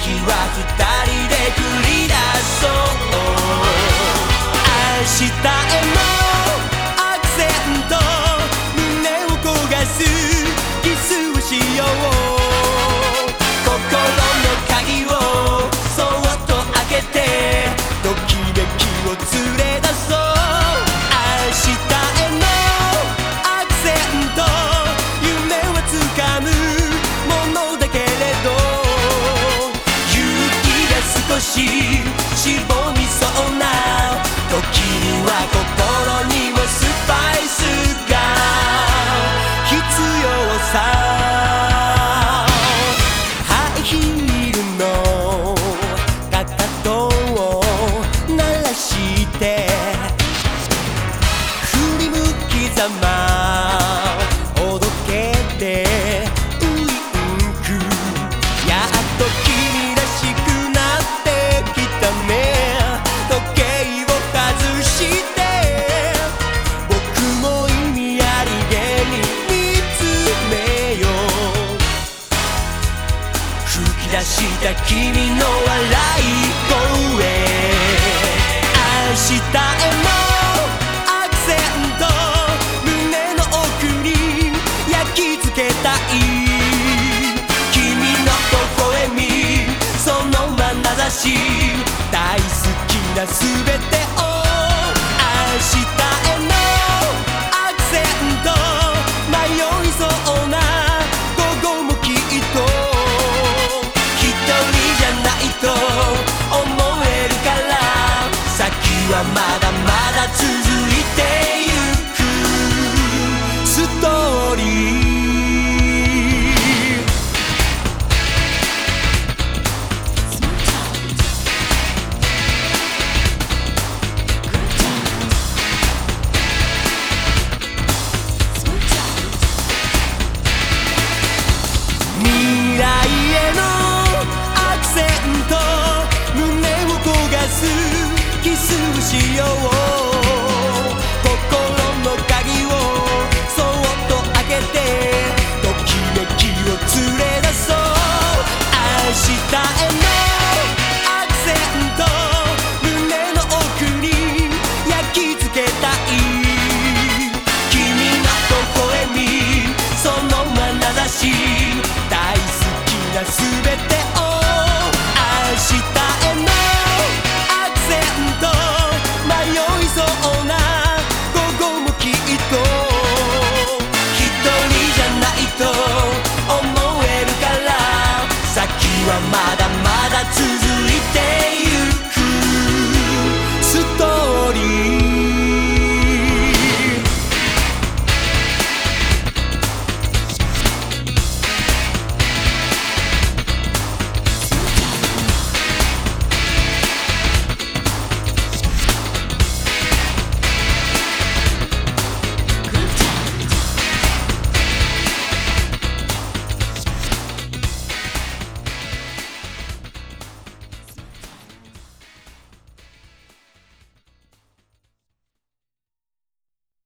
日は二人で繰り出そう。明日へのアクセント、胸を焦がすキスをしよう。心の鍵をそっと開けてときめきを連れ出そう。明日へのアクセント、夢はつかむものだけれど、勇気が少ししぼみそうな時には心にもスパイスが必要さ。ハイヒールのかかとを鳴らして振り向きざまおどけてウインク。やっと君らしくなってきたね。時計を外して僕も意味ありげに見つめよう。吹き出した君の笑い声、明日へのアクセント、胸の奥に焼き付けたい。君の微笑み、その眼差し、大好きなすべてを。明日へのアクセント、迷いそうな午後もきっと一人じゃないと思えるから、先はまだまだ続いてゆくストーリー。未来へのアクセント、胸を焦がすキスをしよう。